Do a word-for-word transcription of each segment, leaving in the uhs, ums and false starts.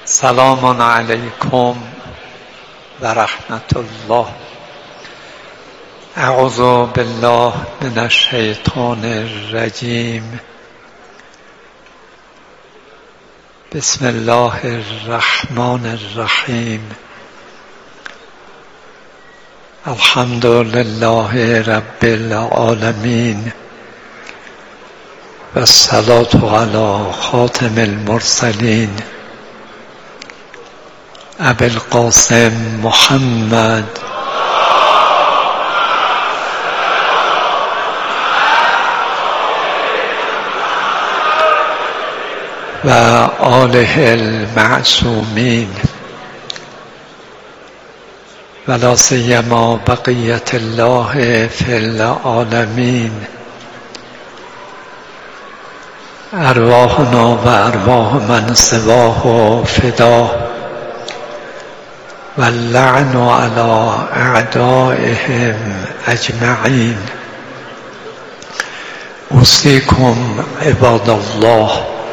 سلام علیکم و رحمت الله. اعوذ بالله من الشیطان الرجیم. بسم الله الرحمن الرحیم. الحمد لله رب العالمین و الصلاة علی خاتم المرسلین ابی القاسم محمد و آله المعصومین ولا سیما بقیة الله فی العالمین. ارواحنا و ارواح من سواه فدا و اللعن علی اعدائهم اجمعین. اوصیکم عباد الله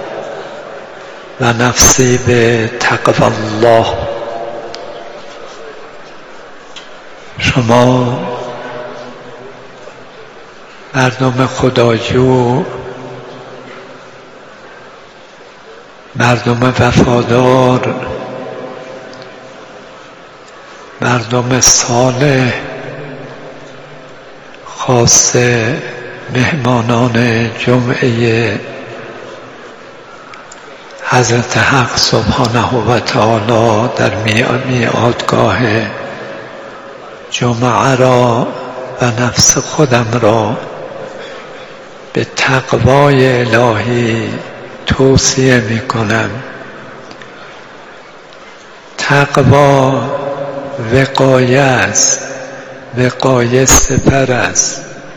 و نفسی به تقوی الله. شما مردم خداجو، مردم وفادار، مردم صالح، خاصه مهمانان جمعه حضرت حق سبحانه و تعالی در میعادگاه جمعه را و نفس خودم را به تقوای الهی توصیه می کنم. تقوا وقایه است، وقایه سپر است.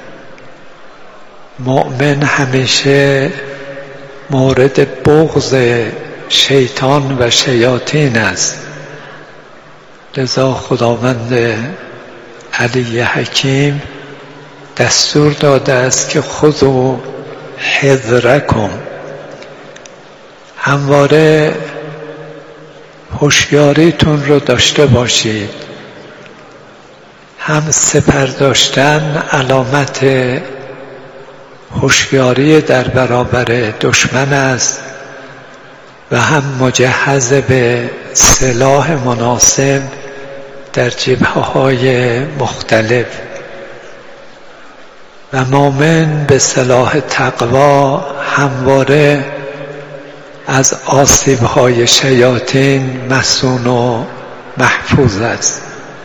مؤمن همیشه مورد بغض شیطان و شیاطین است. لذا خداوند علی حکیم دستور داده است که خذوا حذرکم، همواره هوشیاریتون رو داشته باشید. هم سپر داشتن علامت هوشیاری در برابر دشمن است و هم مجهز به سلاح مناسب در جبهه‌های مختلف. و مؤمن به سلاح تقوا همواره از آسیب‌های شیاطین مصون و محفوظ است.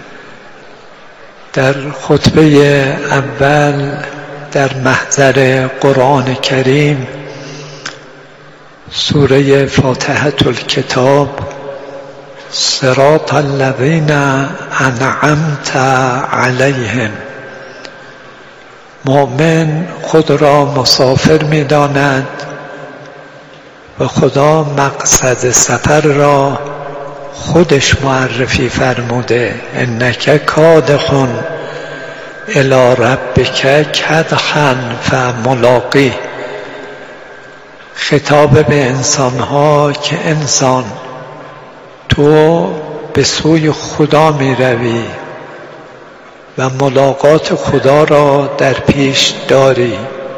در خطبه اول در محضر قرآن کریم سوره فاتحة الکتاب صراط الذین انعمت علیهم، مؤمن خود را مسافر می داند و خدا مقصد سفر را خودش معرفی فرموده. انک کادح الی ربک کدحا فملاقیه. خطاب به انسانها که انسان تو به سوی خدا می روی و ملاقات خدا را در پیش داری.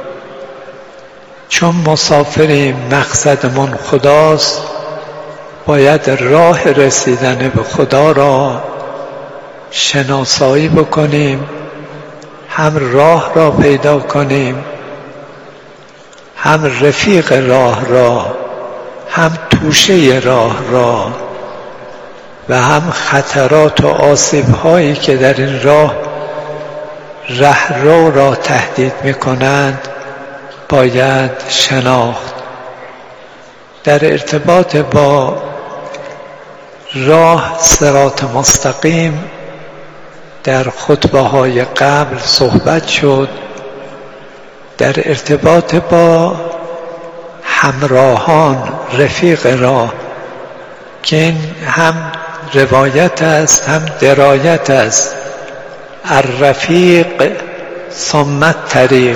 چون مسافریم، مقصدمون خداست، باید راه رسیدن به خدا را شناسایی بکنیم، هم راه را پیدا کنیم، هم رفیق راه را، هم توشه راه را و هم خطرات و آسیب‌هایی که در این راه رهرو را تهدید می‌کنند باید شناخت. در ارتباط با راه صراط مستقیم در خطبه‌های قبل صحبت شد. در ارتباط با همراهان، رفیق راه، که این هم روایت است هم درایت است. الرفیق ثم الطریق.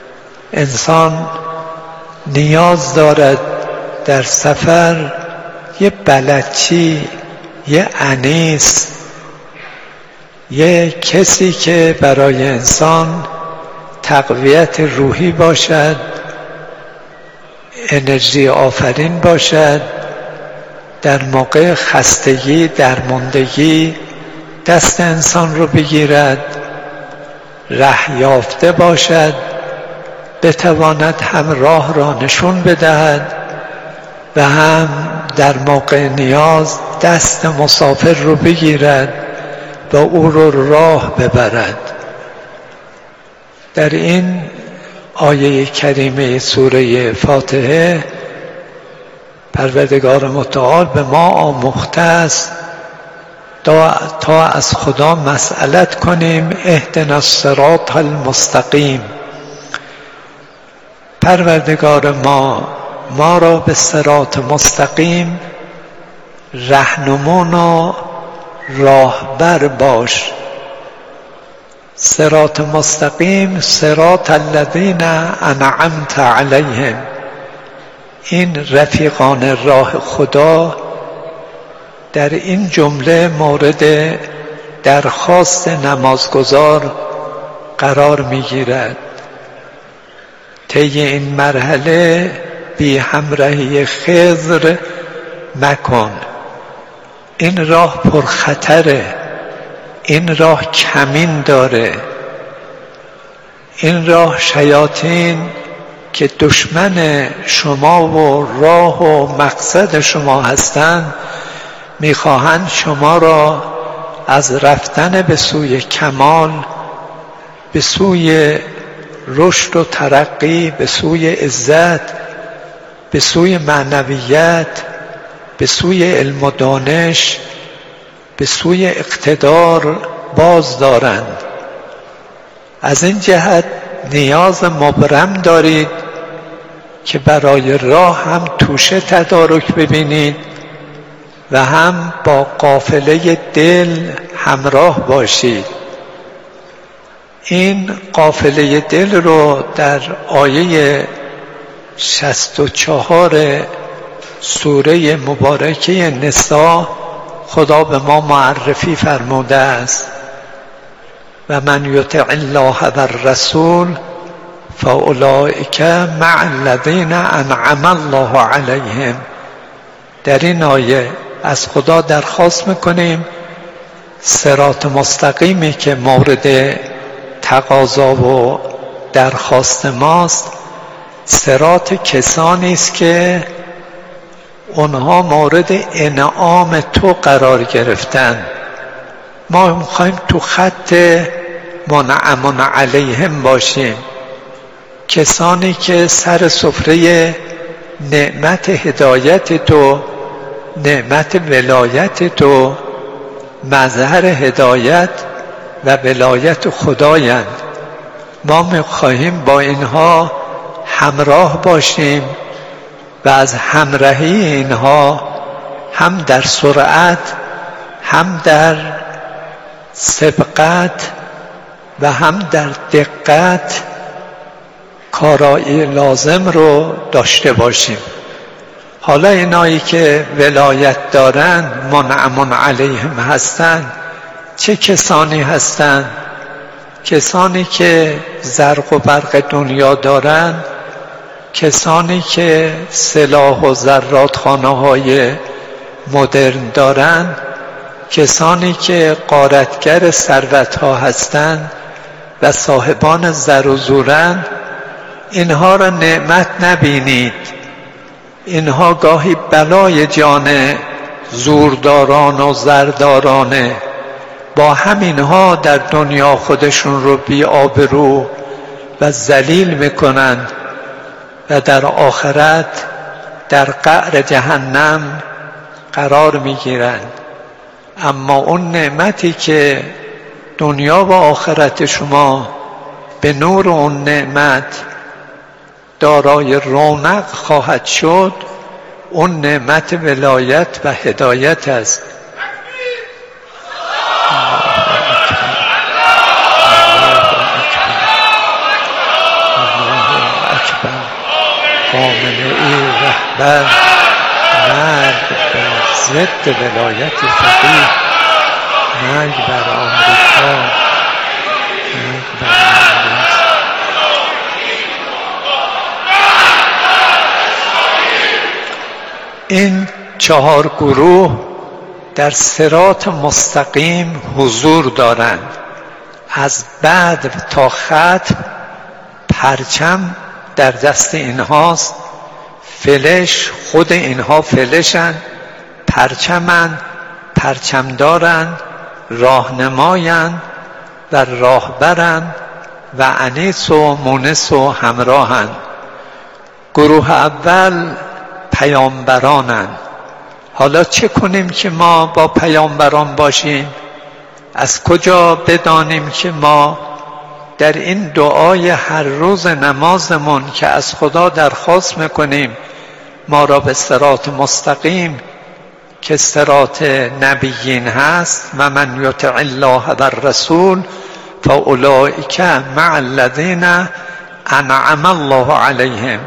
انسان نیاز دارد در سفر یه بلدچی، یه انیس، یه کسی که برای انسان تقویت روحی باشد، انرژی آفرین باشد، در موقع خستگی، درماندگی دست انسان رو بگیرد، ره یافته باشد، بتواند هم راه را نشون بدهد و هم در موقع نیاز دست مسافر رو بگیرد و او رو راه ببرد. در این آیه کریمه سوره فاتحه پروردگار متعال به ما آموخته است تا از خدا مسئلت کنیم اهدنا الصراط المستقیم. پروردگار ما ما را به صراط مستقیم رهنمون و راهبر باش. صراط مستقیم صراط الذین انعمت علیهم، این رفیقان راه خدا در این جمله مورد درخواست نمازگزار قرار میگیرد. طی این مرحله بی همراهی خضر مکن. این راه پرخطره، این راه کمین داره، این راه شیاطین که دشمن شما و راه و مقصد شما هستند میخواهند شما را از رفتن به سوی کمال، به سوی رشد و ترقی، به سوی عزت، به سوی معنویت، به سوی علم و دانش، به سوی اقتدار باز دارند. از این جهت نیاز مبرم دارید که برای راه هم توشه تدارک ببینید و هم با قافله دل همراه باشید. این قافله دل رو در آیه شصت و چهار سوره مبارکه نساء خدا به ما معرفی فرموده است: و من یطع الله و الرسول فاولئک مع الذین انعم الله علیهم. در این آیه از خدا درخواست میکنیم صراط مستقیمی که مورد تقاضا و درخواست ماست، صراط کسانی است که اونها مورد انعام تو قرار گرفتن. ما میخوایم تو خط منعم علیهم باشیم، کسانی که سر سفره نعمت هدایت تو، نعمت ولایت تو، مظهر هدایت و ولایت خدایند. ما میخواهیم با اینها همراه باشیم و از همراهی اینها هم در سرعت، هم در سبقت و هم در دقت کارایی لازم رو داشته باشیم. حالا اینایی که ولایت دارند، منعم علیهم هستند، چه کسانی هستند؟ کسانی که زرق و برق دنیا دارند، کسانی که سلاح و زرادخانه های مدرن دارند، کسانی که غارتگر ثروت ها هستند و صاحبان زر و زورند. اینها را نعمت نبینید، اینها گاهی بلای جان زورداران و زردارانه. با همینها در دنیا خودشون رو بی آبرو و ذلیل میکنند و در آخرت در قعر جهنم قرار میگیرند. اما اون نعمتی که دنیا و آخرت شما به نور اون نعمت دارای رونق خواهد شد، اون نعمت ولایت و هدایت است. خامنه ای رهبر مرد ضد ولایت فقیه، مرگ بر آمریکا، مرگ بر انگلیس. این چهار گروه در صراط مستقیم حضور دارند. از بدر تا ختم پرچم در دست اینهاست، فلش خود اینها فلشن، پرچمن، پرچمدارن، راهنماین و راهبرن و انیس و مونس و همراهن. گروه اول پیامبرانند. حالا چه کنیم که ما با پیامبران باشیم؟ از کجا بدانیم که ما در این دعای هر روز نمازمون که از خدا درخواست میکنیم ما را به صراط مستقیم که صراط نبیین هست، و من یطع الله و الرسول فاولئک مع الذین انعم الله علیهم،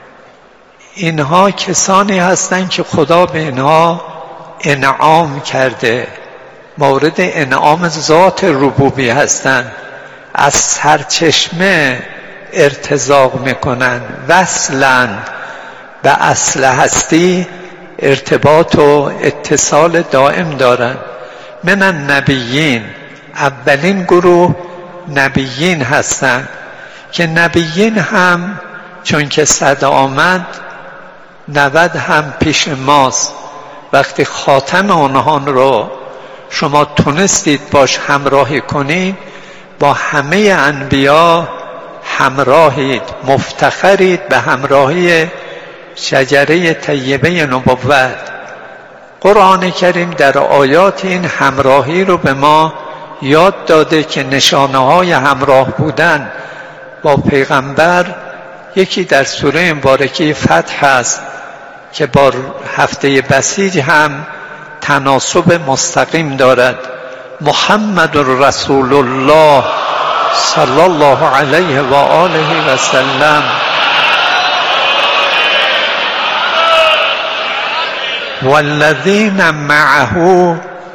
اینها کسانی هستند که خدا به اینها انعام کرده، مورد انعام ذات ربوبی هستند، از سرچشمه ارتزاق میکنن، وصلن به اصل هستی ارتباط و اتصال دائم دارن. من النبیین، اولین گروه نبیین هستند که نبیین هم چون که صد آمد نود هم پیش ماست. وقتی خاتم آنها رو شما تونستید باش همراهی کنید، با همه انبیا همراهید، مفتخرید به همراهی شجره طیبه نبوت. قرآن کریم در آیات این همراهی رو به ما یاد داده که نشانه های همراه بودن با پیغمبر یکی در سوره مبارکه فتح است که با هفته بسیج هم تناسب مستقیم دارد. محمد رسول الله صلی الله علیه و آله و سلم والذین معه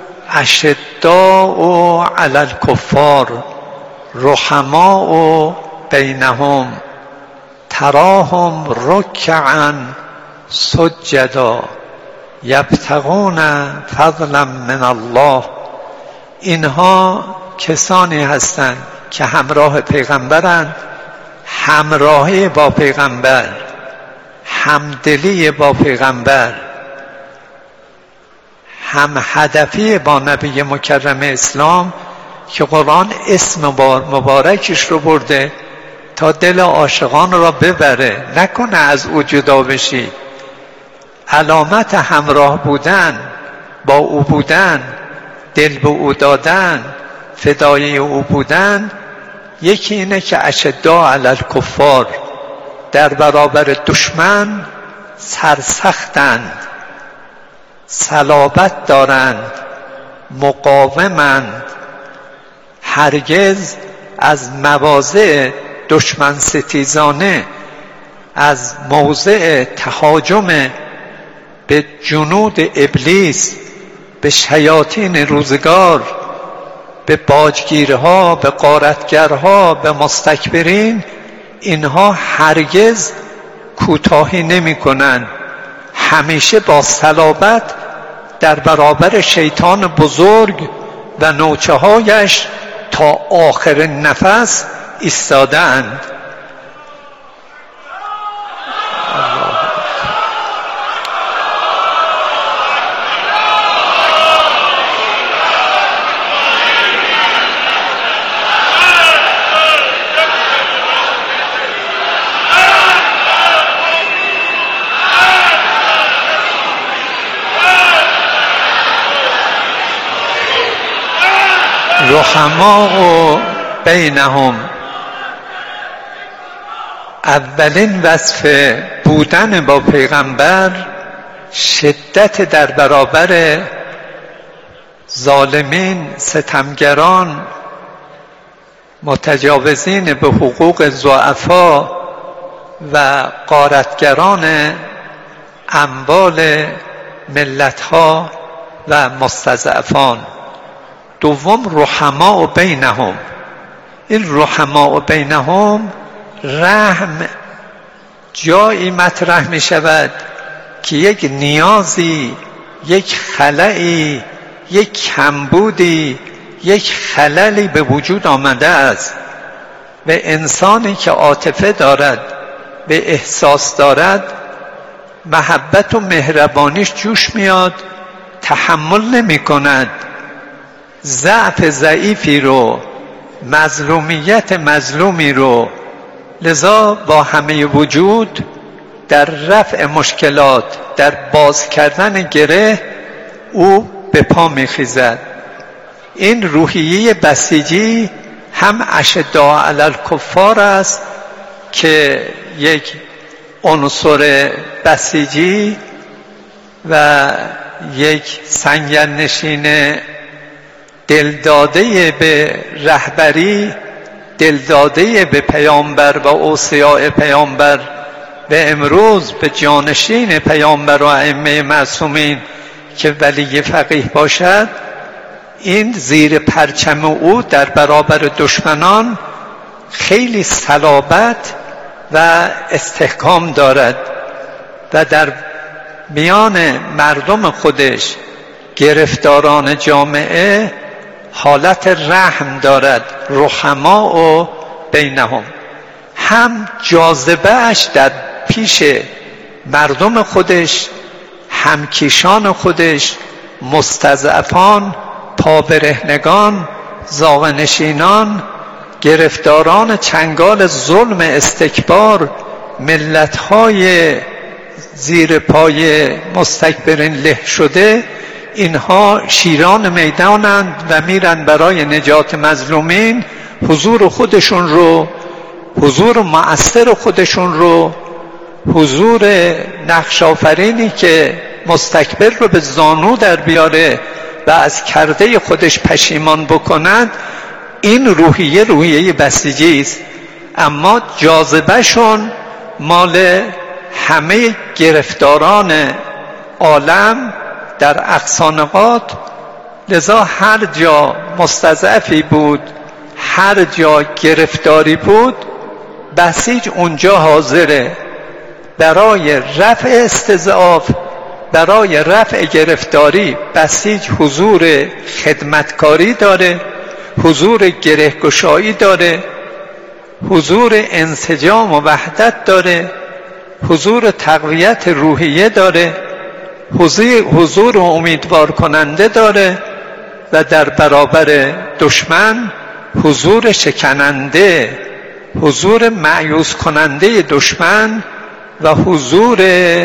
اشداء علی الکفار رحماء بینهم تراهم رکعا سجدا یبتغون فضلا من الله. اینها کسانی هستند که همراه پیغمبرند، همراهی با پیغمبر، همدلی با پیغمبر، هم هدفی با نبی مکرم اسلام که قرآن اسم مبارکش رو برده تا دل عاشقان را ببره، نکنه از او جدا بشی. علامت همراه بودن، با او بودن، دل به او دادن، فدای او بودن، یکی اینه که اشداء علی الکفار، در برابر دشمن سرسختند، صلابت دارند، مقاومند، هرگز از مواضع دشمن ستیزانه، از موضع تهاجم به جنود ابلیس، به شیاطین روزگار، به باجگیرها، به غارتگرها، به مستکبرین، اینها هرگز کوتاهی نمی کنند. همیشه با صلابت در برابر شیطان بزرگ و نوچه هایش تا آخر نفس ایستادند. رحماء بینهم، اولین وصف بودن با پیغمبر شدت در برابر ظالمین، ستمگران، متجاوزین به حقوق ضعفا و غارتگران اموال ملتها و مستضعفان. دوم رحماء بینهم. این رحماء بینهم رحم جایی مطرح می شود که یک نیازی، یک خلایی، یک کمبودی، یک خللی به وجود آمده است و انسانی که عاطفه دارد، به احساس دارد، محبت و مهربانیش جوش میاد، تحمل نمی کند ضعف ضعیفی رو، مظلومیت مظلومی رو. لذا با همه وجود در رفع مشکلات، در باز کردن گره او به پا میخیزد. این روحیه بسیجی هم اشداء علی الکفار است که یک عنصر بسیجی و یک سنگرنشین دلداده به رهبری، دلداده به پیامبر و اوصیاء پیامبر و امروز به جانشین پیامبر و ائمه معصومین که ولی فقیه باشد، این زیر پرچم او در برابر دشمنان خیلی صلابت و استحکام دارد و در میان مردم خودش، گرفتاران جامعه، حالت رحم دارد. رحماء و بینهم، هم جاذبه‌اش در پیش مردم خودش، همکیشان خودش، مستضعفان، پابرهنگان، زاغنشینان، گرفتاران چنگال ظلم استکبار، ملت‌های زیر پای مستکبرین له شده، اینها شیران میدانند و میرن برای نجات مظلومین حضور خودشون رو، حضور مؤثر خودشون رو، حضور نقش آفرینی که مستکبر رو به زانو در بیاره و از کرده خودش پشیمان بکند، این روحیه روحیه بسیجی است. اما جاذبهشون مال همه گرفتاران عالم در اقصا نقاط. لذا هر جا مستضعفی بود، هر جا گرفتاری بود، بسیج اونجا حاضره برای رفع استضعاف، برای رفع گرفتاری. بسیج حضور خدمتکاری داره، حضور گرهگشایی داره، حضور انسجام و وحدت داره، حضور تقویت روحیه داره، حضور امیدوار کننده داره و در برابر دشمن حضور شکننده، حضور مایوس کننده دشمن و حضور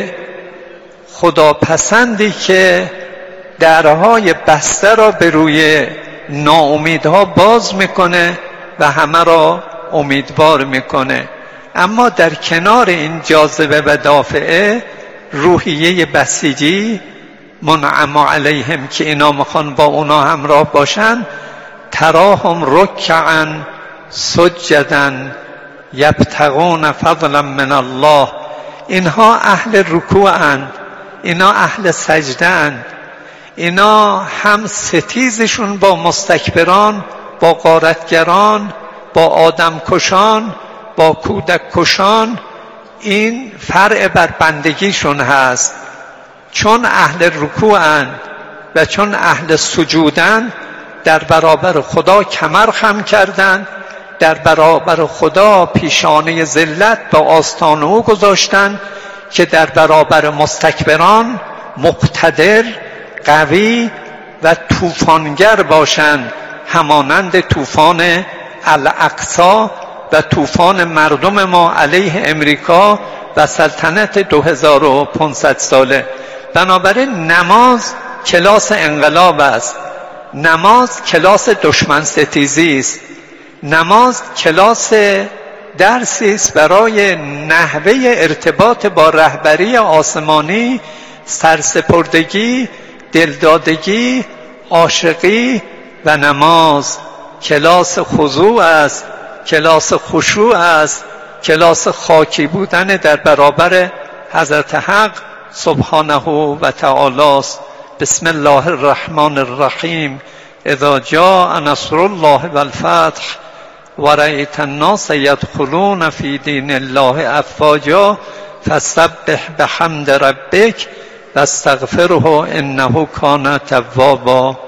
خداپسندی که درهای بسته را به روی ناامیدها باز میکنه و همه را امیدوار میکنه. اما در کنار این جاذبه و دافعه، روحیه بسیجی منعم علیهم که اینا میخوان با اونا همراه باشن، تراهم رکعا سجدا یبتغون فضلا من الله. اینها اهل رکوعند، اینا اهل سجده‌اند، اینا هم ستیزشون با مستکبران، با غارتگران، با آدم کشان، با کودک کشان، این فرع بر بندگیشون هست. چون اهل رکوعند و چون اهل سجودند، در برابر خدا کمر خم کردند، در برابر خدا پیشانه ذلت به آستان او گذاشتند که در برابر مستکبران مقتدر، قوی و طوفانگر باشند، همانند طوفان الاقصی و طوفان مردم ما علیه امریکا و سلطنت دو هزار و پانصد ساله. بنابراین نماز کلاس انقلاب است، نماز کلاس دشمن ستیزی است، نماز کلاس درسی است برای نحوه ارتباط با رهبری آسمانی، سرسپردگی، دلدادگی، عاشقی و نماز کلاس خضوع است، کلاس خشوع است، کلاس خاکی بودن در برابر حضرت حق سبحانه و تعالی بسم الله الرحمن الرحیم اذا جاء نصر الله والفتح ورأیت الناس يدخلون في دین الله افواجا فسبح بحمد ربک واستغفره انه کان توابا.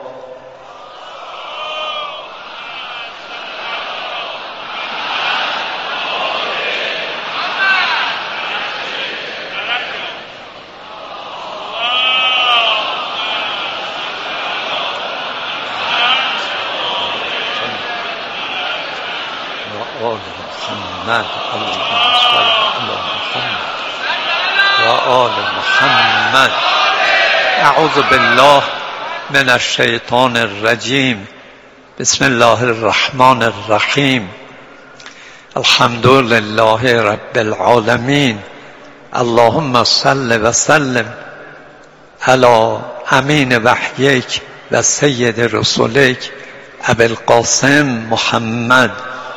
محمد اللهم صل على محمد و آل محمد. اعوذ بالله من الشیطان الرجیم. بسم الله الرحمن الرحیم. الحمد لله رب العالمین. اللهم صل و سلم علی امین وحیک و سید رسولک ابی القاسم محمد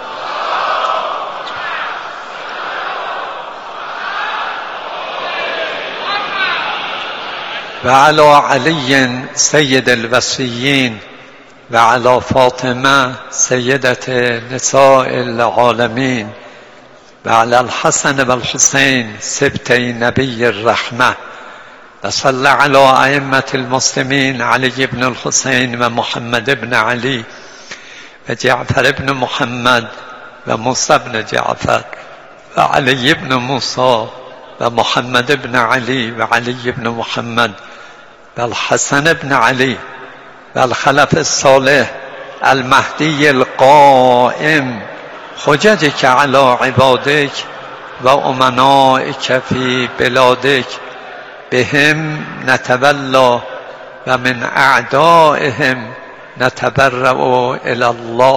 و علی علی سید الوصیین و علی فاطمه سیدت نساء العالمین و علی الحسن و الحسین سبطی نبی الرحمه و صلی علی ائمة المسلمین علی بن الحسین و محمد بن علی و جعفر بن محمد و موسی بن جعفر و علی بن موسی و محمد بن علی و علی بن محمد و الحسن بن علی و الخلف الصالح المهدی القائم حججک علی عبادک و امنائک فی بلادک بهم نتولا و من اعدائهم نتبرأ الی الله.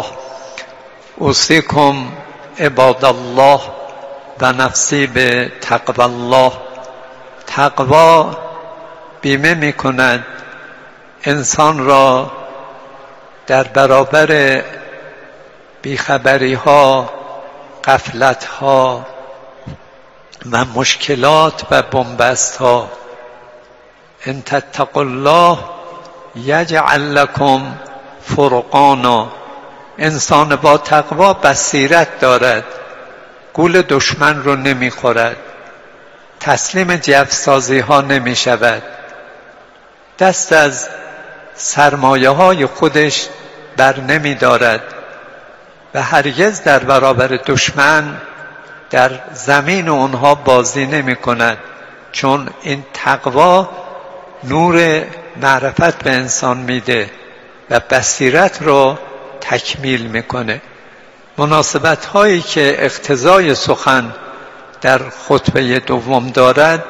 اوصیکم عباد الله و نفسی به تقوی الله. تقوا بیمه می کند انسان را در برابر بیخبری ها، غفلت ها و مشکلات و بنبست ها. ان تتقوا الله یجعل لکم فرقانا. انسان با تقوا بصیرت دارد، گول دشمن رو نمی خورد، تسلیم جفسازی ها نمی شود، دست از سرمایه های خودش بر نمی دارد و هرگز در برابر دشمن در زمین اونها بازی نمی کند، چون این تقوا نور معرفت به انسان میده و بصیرت رو تکمیل میکنه. مناسبت هایی که اقتضای سخن در خطبه دوم دارد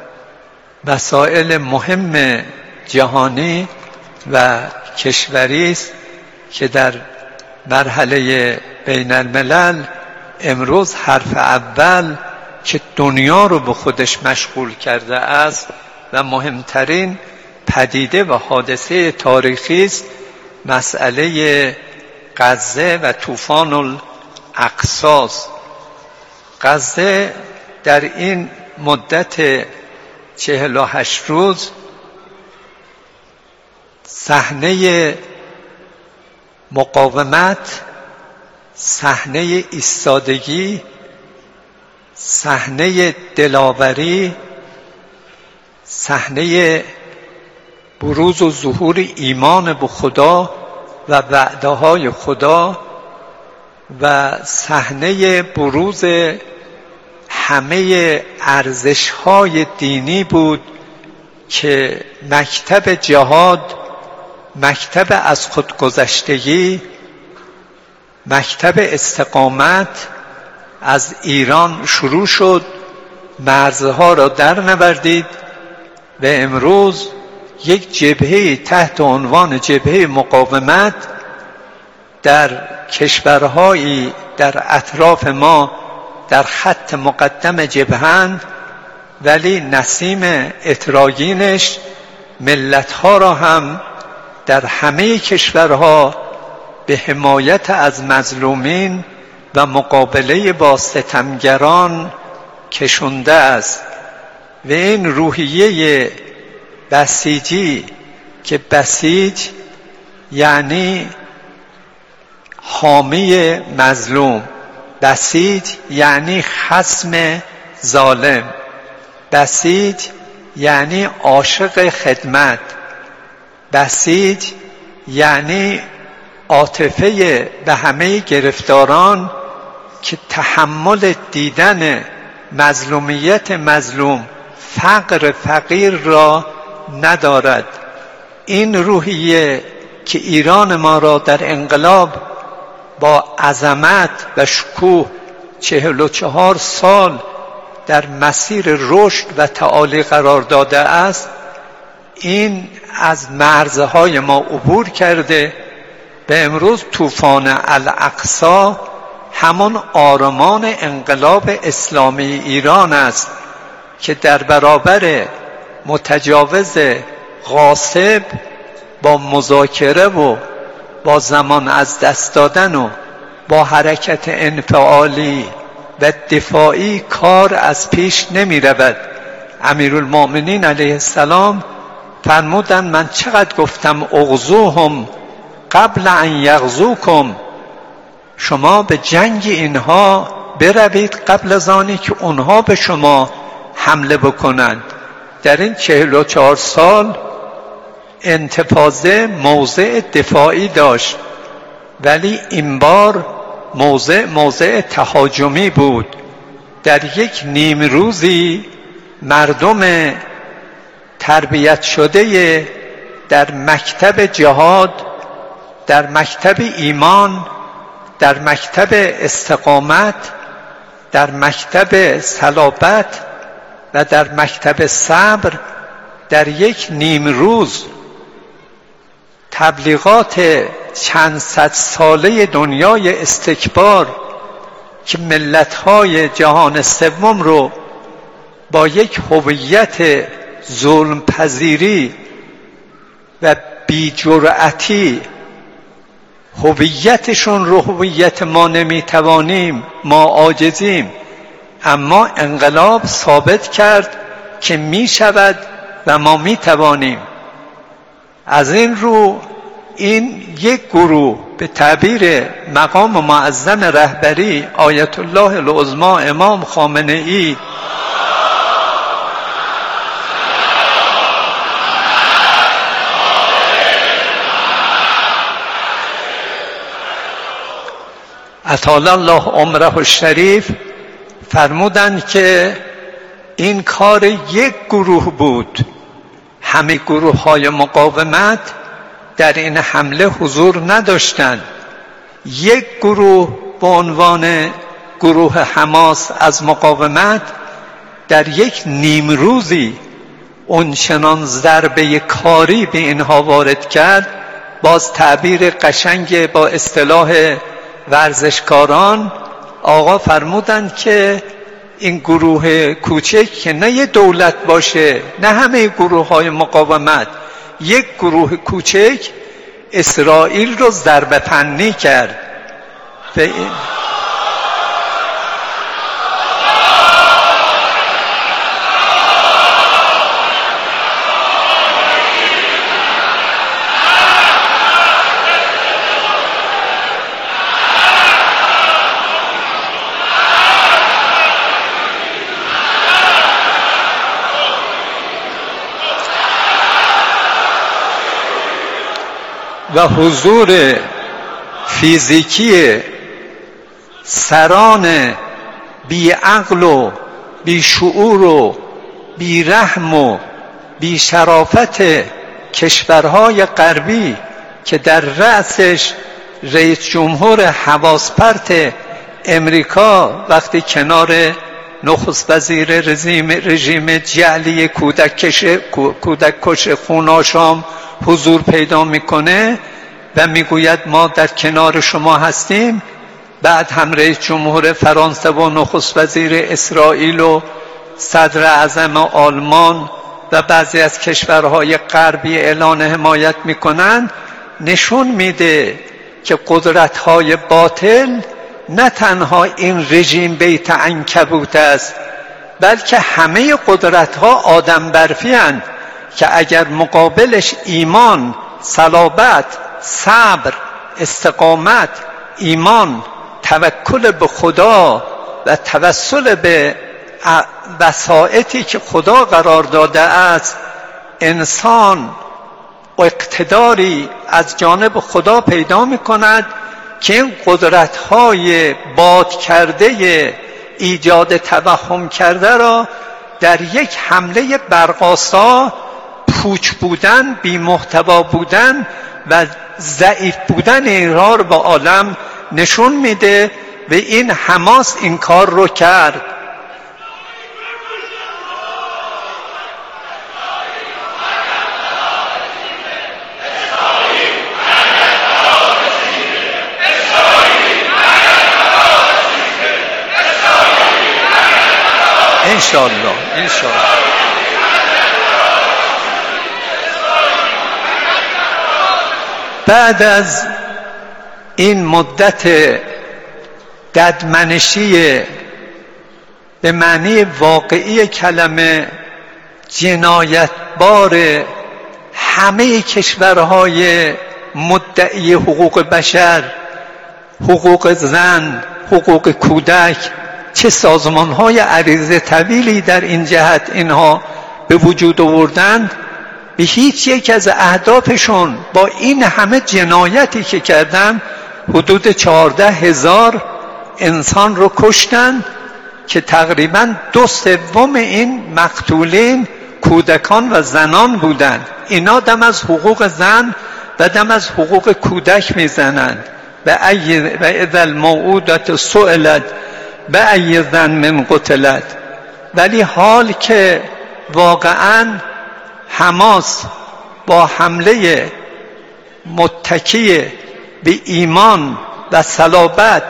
مسائل مهم جهانی و کشوری است که در مرحله بین الملل امروز حرف اول که دنیا رو به خودش مشغول کرده است و مهمترین پدیده و حادثه تاریخی است مسئله غزه و طوفان الاقصی. غزه در این مدت چهل و هشت روز صحنه مقاومت، صحنه ایستادگی، صحنه دلاوری، صحنه بروز و ظهور ایمان به خدا و وعده های خدا و صحنه بروز همه ارزش های دینی بود که مکتب جهاد، مکتب از خودگذشتگی، مکتب استقامت از ایران شروع شد، مرزها را در نوردید و امروز یک جبهه تحت عنوان جبهه مقاومت در کشورهایی در اطراف ما در خط مقدم جبهند، ولی نسیم اطراگینش ملتها را هم در همه کشورها به حمایت از مظلومین و مقابله با ستمگران کشونده است. و این روحیه بسیجی که بسیج یعنی حامی مظلوم، بسیج یعنی خصم ظالم، بسیج یعنی عاشق خدمت، بسیج یعنی عاطفه به همه گرفتاران که تحمل دیدن مظلومیت مظلوم، فقر فقیر را ندارد. این روحیه که ایران ما را در انقلاب با عظمت و شکوه چهل و چهار سال در مسیر رشد و تعالی قرار داده است، این از مرزهای ما عبور کرده به امروز طوفان الاقصی همون آرمان انقلاب اسلامی ایران است که در برابر متجاوز غاصب با مذاکره و با زمان از دست دادن و با حرکت انفعالی و دفاعی کار از پیش نمی رود. امیرالمؤمنین علیه السلام فرمودند من چقدر گفتم اغزوهم قبل ان یغزوکم، شما به جنگ اینها بروید قبل از آنی که اونها به شما حمله بکنند. در این چهل و چهار سال انتفاضه موضع دفاعی داشت، ولی این بار موضع موضع تهاجمی بود. در یک نیم روزی مردم تربیت شده در مکتب جهاد، در مکتب ایمان، در مکتب استقامت، در مکتب صلابت و در مکتب صبر در یک نیم روز تبلیغات چند صد ساله دنیای استکبار که ملت‌های جهان سوم رو با یک هویت ظلم پذیری و بی‌جرأتی هویتشون رو هویت ما نمیتوانیم، ما عاجزیم، اما انقلاب ثابت کرد که می شود و ما می توانیم. از این رو این یک گروه به تعبیر مقام معظم رهبری آیت الله العظمی امام خامنه ای اطال الله عمره الشریف فرمودند که این کار یک گروه بود، همه گروه های مقاومت در این حمله حضور نداشتند. یک گروه به عنوان گروه حماس از مقاومت در یک نیم روزی اون چنان ضربه کاری به اینها وارد کرد. باز تعبیر قشنگ با اصطلاح ورزشکاران آقا فرمودند که این گروه کوچک که نه یه دولت باشه، نه همه گروه های مقاومت، یک گروه کوچک اسرائیل رو ضربه فنی کرد. و حضور فیزیکی سران بی عقل و بی شعور و بی رحم و بی شرافت کشورهای غربی که در رأسش رئیس جمهور حواسپرت امریکا وقتی کنار نخست وزیر رژیم رژیم جعلی کودککش کودککش خوناشام حضور پیدا میکنه و میگوید ما در کنار شما هستیم، بعد هم رئیس جمهور فرانسه و نخست وزیر اسرائیل و صدر اعظم آلمان و بعضی از کشورهای غربی اعلان حمایت میکنند، نشون میده که قدرت‌های باطل نه تنها این رژیم بیت عنکبوت است، بلکه همه قدرت ها آدم برفی هستند که اگر مقابلش ایمان، صلابت، صبر، استقامت، ایمان، توکل به خدا و توسل به وسائطی که خدا قرار داده است، انسان اقتداری از جانب خدا پیدا می کند که این قدرت‌های باد کرده ایجاد توهم کرده را در یک حمله برق‌آسا پوچ بودن، بی محتوا بودن و ضعیف بودن اینها رو به عالم نشون میده و این حماس این کار رو کرد. انشالله انشالله بعد از این مدت ددمنشی به معنی واقعی کلمه جنایتبار همه کشورهای مدعی حقوق بشر، حقوق زن، حقوق کودک، چه سازمان‌های عریضه طویلی در این جهت اینها به وجود آوردند، به هیچ یک از اهدافشون با این همه جنایتی که کردن حدود چهارده هزار انسان رو کشتن که تقریباً دو سوم این مقتولین کودکان و زنان بودند. اینا دم از حقوق زن و دم از حقوق کودک میزنند. و اذا الموعودة سئلت بأی ذنب قتلت. ولی حال که واقعاً حماس با حمله متکی به ایمان و صلابت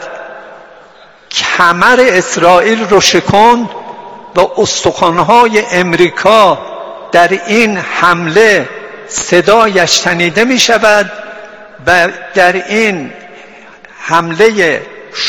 کمر اسرائیل رو شکند و استخوان‌های امریکا در این حمله صدایش شنیده می شود و در این حمله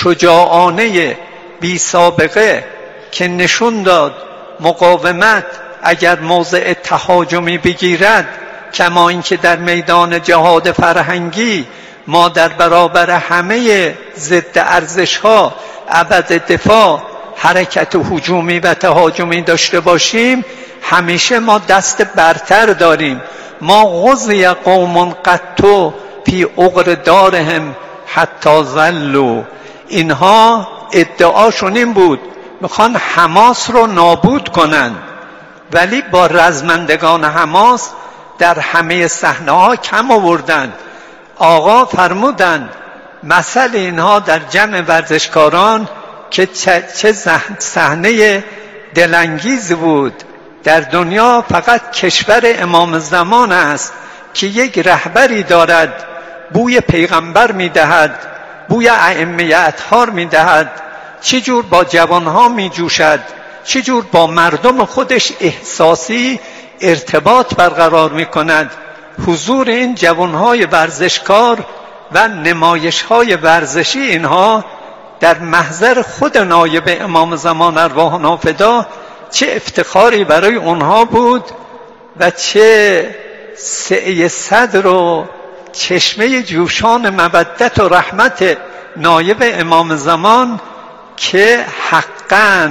شجاعانه بی سابقه که نشون داد مقاومت اگر موضع تهاجمی بگیرد، کما اینکه در میدان جهاد فرهنگی ما در برابر همه ضد ارزش‌ها عوض دفاع حرکت هجومی و تهاجمی داشته باشیم، همیشه ما دست برتر داریم. ما غزی قوم قطو فی عقر دارهم حتی ظلوا. اینها ادعاشون این بود میخوان حماس رو نابود کنن، ولی با رزمندگان حماس در همه صحنه‌ها کم آوردند. آقا فرمودند مثل اینها در جمع ورزشکاران که چه صحنه دلانگیز بود. در دنیا فقط کشور امام زمان است که یک رهبری دارد، بوی پیغمبر میدهد، بوی ائمه اطهار میدهد، چجور با جوانها میجوشد، چجور با مردم خودش احساسی ارتباط برقرار میکند. حضور این جوانهای ورزشکار و نمایشهای ورزشی اینها در محضر خود نایب امام زمان ارواحنا فدا چه افتخاری برای اونها بود و چه سعی صدر و چشمه جوشان مودت و رحمت نایب امام زمان که حقاً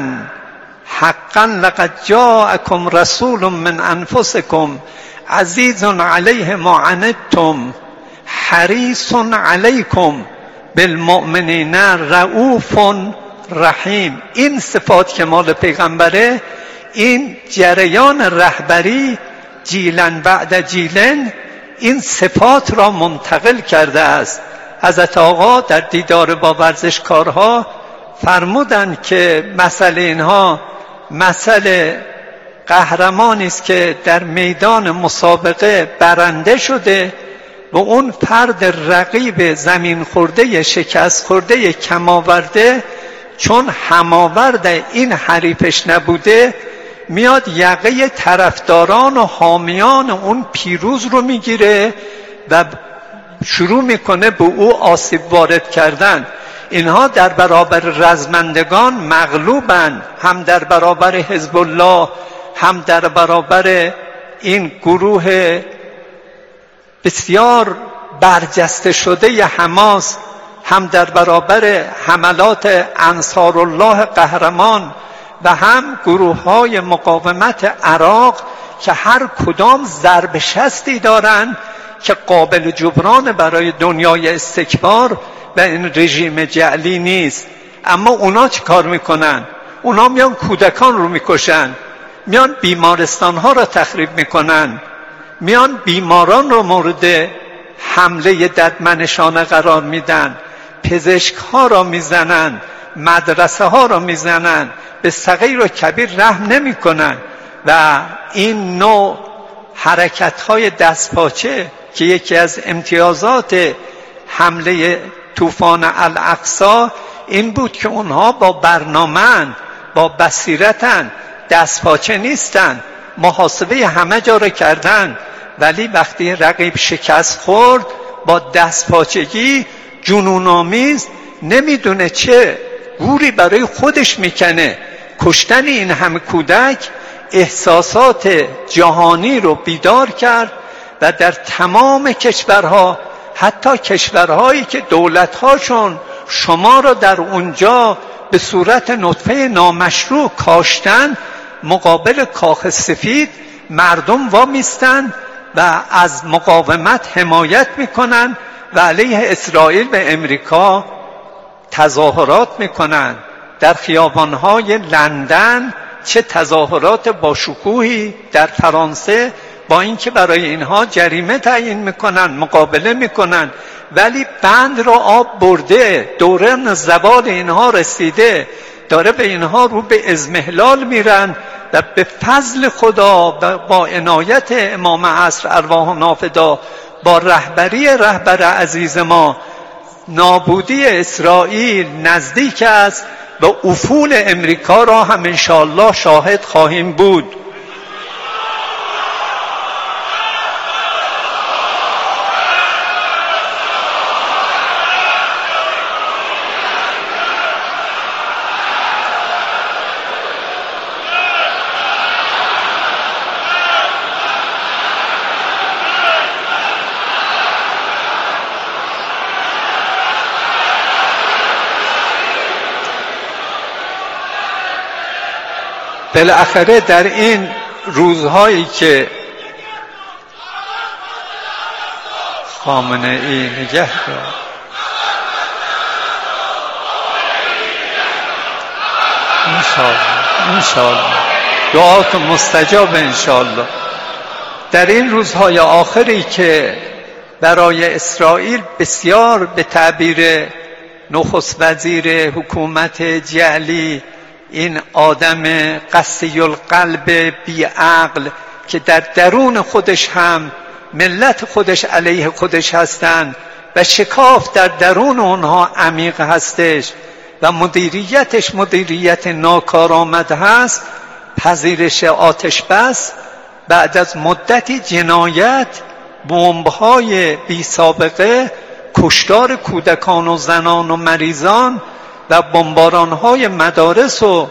حقاً لقد جاءكم رسول من انفسكم عزیز علیه ما عنتم حریص علیکم بالمؤمنین رؤوف رحیم. این صفات که مال پیغمبره، این جریان رهبری جیلن بعد جیلن این صفات را منتقل کرده است. حضرت آقا در دیدار با ورزشکارها فرمودند که مثل اینها مثل قهرمانی است که در میدان مسابقه برنده شده و اون فرد رقیب زمین خورده شکست خورده کم آورده، چون هماورد این حریفش نبوده میاد یقه طرفداران و حامیان اون پیروز رو میگیره و شروع میکنه به او آسیب وارد کردن. اینها در برابر رزمندگان مغلوبند، هم در برابر حزب الله، هم در برابر این گروه بسیار برجسته شده حماس، هم در برابر حملات انصار الله قهرمان و هم گروه های مقاومت عراق که هر کدام ضرب شستی دارند که قابل جبران برای دنیای استکبار و این رژیم جعلی نیست. اما اونا چه کار میکنن؟ اونا میان کودکان رو میکشن، میان بیمارستان ها رو تخریب میکنن، میان بیماران رو مورد حمله ددمنشانه قرار میدن، پزشک ها را میزنن، مدرسه ها را میزنن، به صغیر و کبیر رحم نمی کنن. و این نوع حرکت های دستپاچه که یکی از امتیازات حمله طوفان الاقصی این بود که اونها با برنامه‌اند، با بصیرتن، دستپاچه نیستن، محاسبه همه جا را کردن، ولی وقتی رقیب شکست خورد با دستپاچگی جنون‌آمیز نمیدونه چه گوری برای خودش میکنه. کشتن این همه کودک احساسات جهانی رو بیدار کرد و در تمام کشورها، حتی کشورهایی که دولتهاشون شما را در اونجا به صورت نطفه نامشروع کاشتن، مقابل کاخ سفید مردم وامیستند و از مقاومت حمایت میکنن و علیه اسرائیل و امریکا تظاهرات میکنن. در خیابانهای لندن چه تظاهرات باشکوهی، در فرانسه با اینکه برای اینها جریمه تعیین میکنن، مقابله میکنن، ولی بند را آب برده، دوران زوال اینها رسیده، داره به اینها رو به اضمحلال میرن و به فضل خدا با عنایت امام عصر ارواح نافدا، با رهبری رهبر عزیز ما، نابودی اسرائیل نزدیک است و افول امریکا را هم انشاءالله شاهد خواهیم بود. بالاخره در این روزهایی که خامنه ای نگه دار انشاءالله انشاءالله دعات مستجاب انشاءالله، در این روزهای آخری که برای اسرائیل بسیار به تعبیر نخست وزیر حکومت جعلی، این آدم قسی القلب بی عقل که در درون خودش هم ملت خودش علیه خودش هستند و شکاف در درون اونها عمیق هستش و مدیریتش مدیریت ناکارآمد هست، پذیرش آتش بس بعد از مدتی جنایت، بمب‌های بی سابقه، کشتار کودکان و زنان و مریضان و بمباران‌های مدارس و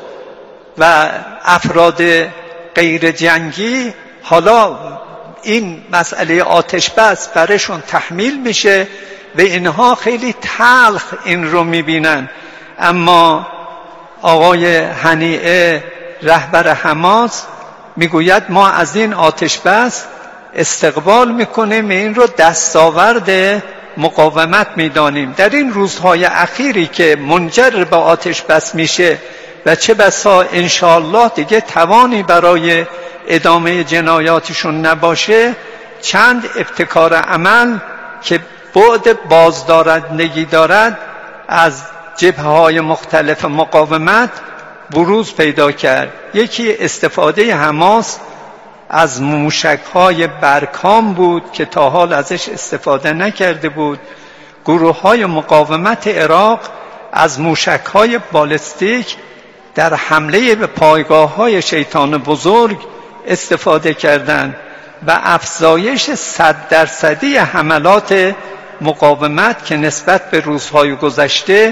و افراد غیر جنگی، حالا این مسئله آتش بس برشون تحمیل میشه و اینها خیلی تلخ این رو میبینن. اما آقای هنیعه رهبر حماس میگوید ما از این آتش بس استقبال میکنیم، این رو دستاورد مقاومت میدانیم. در این روزهای اخیری که منجر به آتش بس میشه و چه بسا انشاءالله دیگه توانی برای ادامه جنایاتشون نباشه، چند ابتکار عمل که بعد بازدارندگی دارد از جبهه‌های مختلف مقاومت بروز پیدا کرد. یکی استفاده حماس از موشک‌های برکام بود که تا حال ازش استفاده نکرده بود. گروه‌های مقاومت عراق از موشک‌های بالستیک در حمله به پایگاه‌های شیطان بزرگ استفاده کردند و افزایش صد درصدی حملات مقاومت که نسبت به روزهای گذشته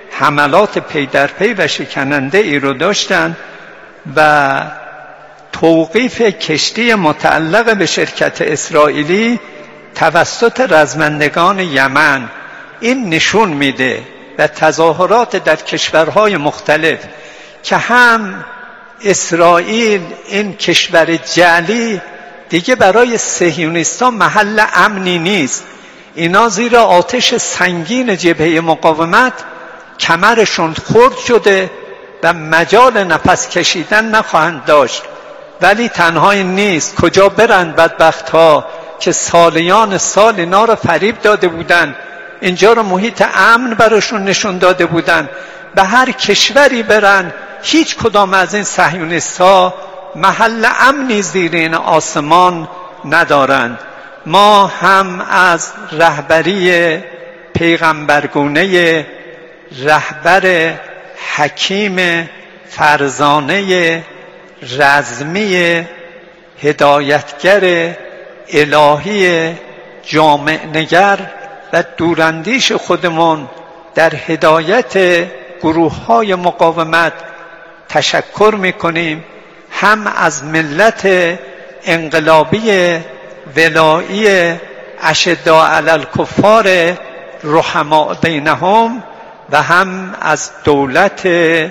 حملات پی در پی و شکننده ای رو داشتن و توقیف کشتی متعلق به شرکت اسرائیلی توسط رزمندگان یمن این نشون میده و تظاهرات در کشورهای مختلف که هم اسرائیل این کشور جعلی دیگه برای صهیونیستان محل امنی نیست. اینا زیر آتش سنگین جبهه مقاومت کمرشون خرد شده و مجال نفس کشیدن نخواهند داشت. ولی تنها این نیست، کجا برند بدبخت ها که سالیان سال اینا رو فریب داده بودن، اینجا رو محیط امن براشون نشون داده بودن، به هر کشوری برن هیچ کدام از این صهیونیست ها محل امنی زیر این آسمان ندارند. ما هم از رهبری پیغمبرگونه، رهبر حکیم فرزانه رزمی هدایتگر الهی جامع نگر و دوراندیش خودمون در هدایت گروه های مقاومت تشکر میکنیم. هم از ملت انقلابی ولایی اشداء علی الکفار رحماء بینهم و هم از دولت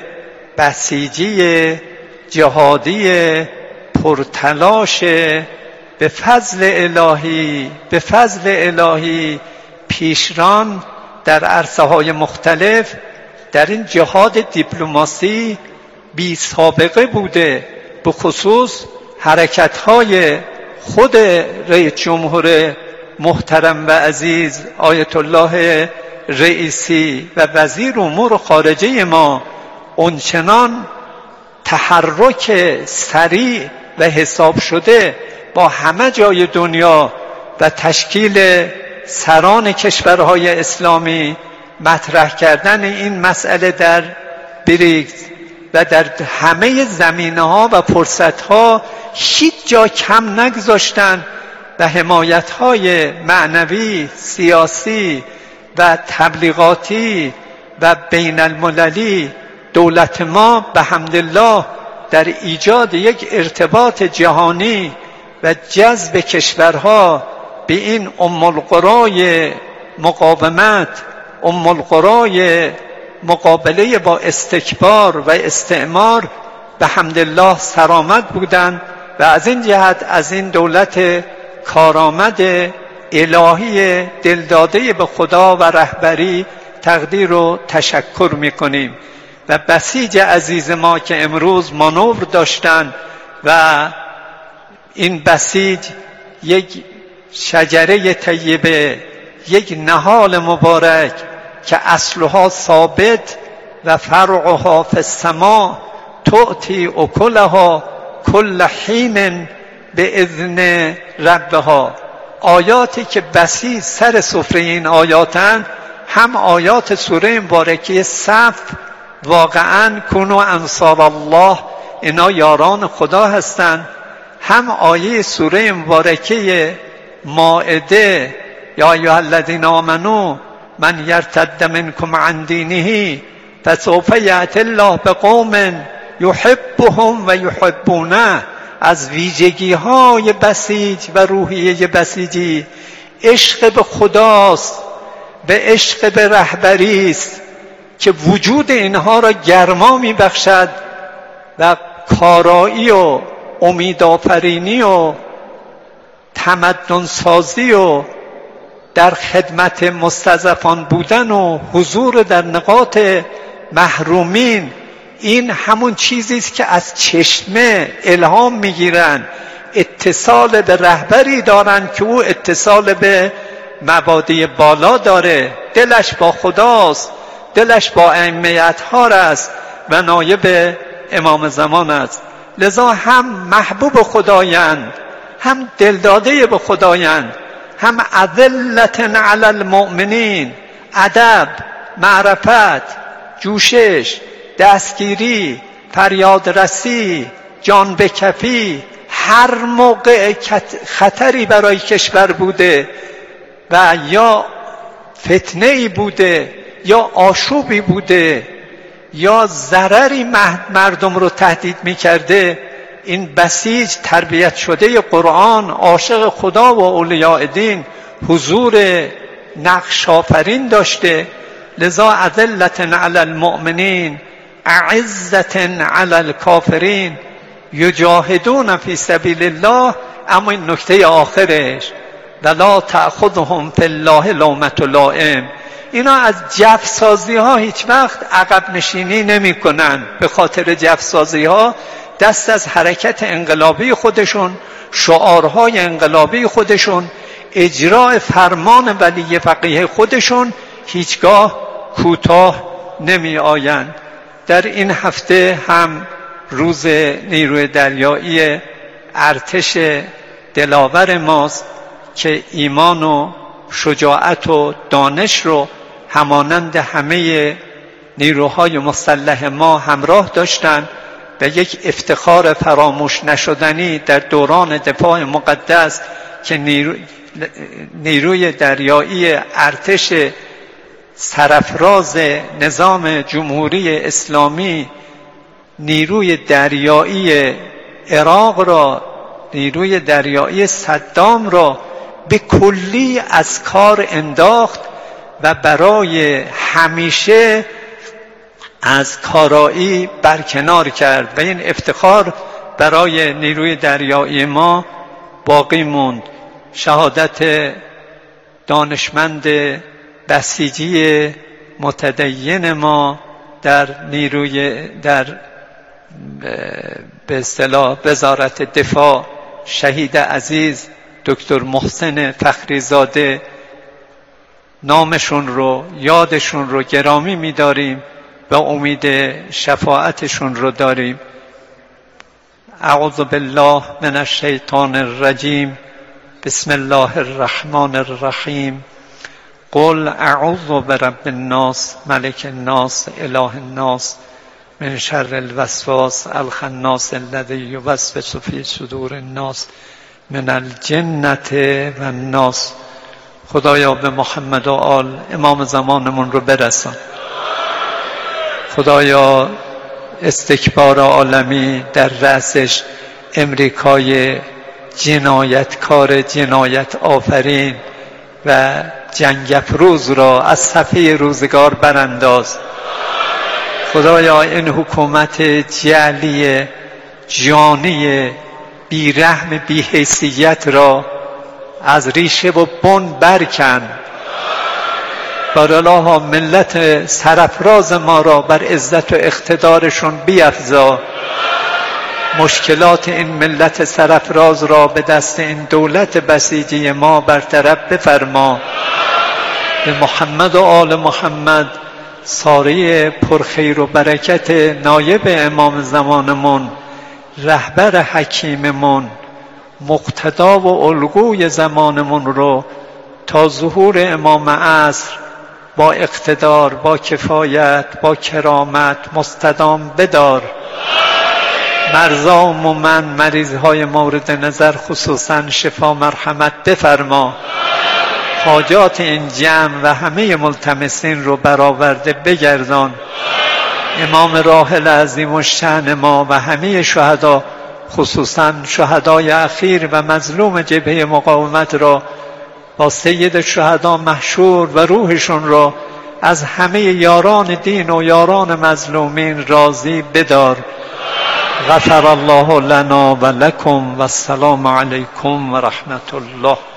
بسیجی جهادی پرتلاش به فضل الهی به فضل الهی پیشران در عرصه های مختلف در این جهاد دیپلماسی بی سابقه بوده. به خصوص حرکت های خود رئیس جمهور محترم و عزیز آیت الله رئیسی و وزیر امور خارجه ما اونچنان تحرک سریع و حساب شده با همه جای دنیا و تشکیل سران کشورهای اسلامی مطرح کردن این مسئله در بریکس و در همه زمینه‌ها و فرصت‌ها هیچ جا کم نگذاشتن و حمایت‌های معنوی، سیاسی و تبلیغاتی و بین المللی دولت ما به حمدالله در ایجاد یک ارتباط جهانی و جذب کشورها به این ام القرای مقاومت، ام القرای مقابله با استکبار و استعمار به حمدالله سرآمد بودند و از این جهت از این دولت کارآمد الهی دلداده به خدا و رهبری تقدیر و تشکر میکنیم. و بسیج عزیز ما که امروز مانور داشتند و این بسیج یک شجره طیبه، یک نهال مبارک که اصلها ثابت و فرعها فی السماء تؤتی اکلها کل حین به اذن ربها. آیاتی که بسیج سر سفره این آیاتند هم آیات سوره مبارکه صف، واقعا کنوا انصار الله، اینا یاران خدا هستند، هم آیه سوره مبارکه مائده یا ایها الذین آمنوا من یرتد منکم عن دینه فسوف یأتی الله بقوم یحبهم و یحبونه. از ویژگی های بسیج و روحیه بسیجی عشق به خداست، به عشق به رهبری است که وجود اینها را گرما میبخشد و کارایی و امیدآفرینی و تمدن سازی و در خدمت مستضعفان بودن و حضور در نقاط محرومین. این همون چیزی است که از چشمه الهام میگیرن، اتصال به رهبری دارن که او اتصال به مبادی بالا داره، دلش با خداست، دلش با ائمه اطهار است و نایب امام زمان است. لذا هم محبوب خدایند، هم دلداده به خدایند، هم اذلة علی المؤمنین. ادب، معرفت، جوشش، دستگیری، فریادرسی، جان به کفی، هر موقع خطری برای کشور بوده و یا فتنه‌ای بوده یا آشوبی بوده یا ضرری مردم رو تهدید میکرده، این بسیج تربیت شده قرآن، عاشق خدا و اولیاء دین، حضور نقش آفرین داشته. لذا اذلة علی المؤمنین اعزة علی الکافرین یجاهدون فی سبیل الله. اما این نکته آخرش ولا تأخذهم فی الله لومة لائم، اینا از جف سازی ها هیچ وقت عقب نشینی نمی کنن. به خاطر جف سازی ها دست از حرکت انقلابی خودشون، شعارهای انقلابی خودشون، اجراء فرمان ولی فقیه خودشون هیچگاه کوتاه نمی آیند. در این هفته هم روز نیروی دریایی ارتش دلاور ماست که ایمان و شجاعت و دانش رو همانند همه نیروهای مسلح ما همراه داشتند و یک افتخار فراموش نشدنی در دوران دفاع مقدس که نیرو... نیروی دریایی ارتش سرفراز نظام جمهوری اسلامی نیروی دریایی عراق را، نیروی دریایی صدام را به کلی از کار انداخت و برای همیشه از کارایی برکنار کرد و این افتخار برای نیروی دریایی ما باقی موند. شهادت دانشمند بسیجی متدین ما در نیروی در به اصطلاح وزارت دفاع، شهید عزیز دکتر محسن فخریزاده، نامشون رو، یادشون رو گرامی می‌داریم و امید شفاعتشون رو داریم. اعوذ بالله من الشیطان الرجیم. بسم الله الرحمن الرحیم. قل اعوذ برب الناس ملک الناس اله الناس من شر الوسواس الخناس الذی یوسوس فی صدور الناس من الجنة و الناس. خدایا به محمد و آل امام زمانمون رو برسان. خدایا استکبار عالمی در رأسش امریکای جنایتکار جنایت آفرین و جنگ افروز را از صفحه روزگار برانداز. خدایا این حکومت جعلی جانی بیرحم بی‌حیثیت را از ریشه و بن برکن. بارالله ملت سرفراز ما را بر عزت و اقتدارشون بیفزا. مشکلات این ملت سرفراز را به دست این دولت بسیجی ما برطرف بفرما. به محمد و آل محمد ساری پرخیر و برکت نایب امام زمانمون، رهبر حکیممون، مقتدا و الگوی زمانمون رو تا ظهور امام عصر با اقتدار، با کفایت، با کرامت مستدام بدار. مرزا و مومن مریضهای مورد نظر خصوصا شفا مرحمت بفرما. حاجات این جمع و همه ملتمسین رو برآورده بگردان. امام راحل عظیم الشأن ما و همه شهدا، خصوصا شهدای اخیر و مظلوم جبهه مقاومت را با سید شهدا محشور و روحشون را از همه یاران دین و یاران مظلومین راضی بدار. غفر الله لنا و لکم و السلام علیکم و رحمت الله.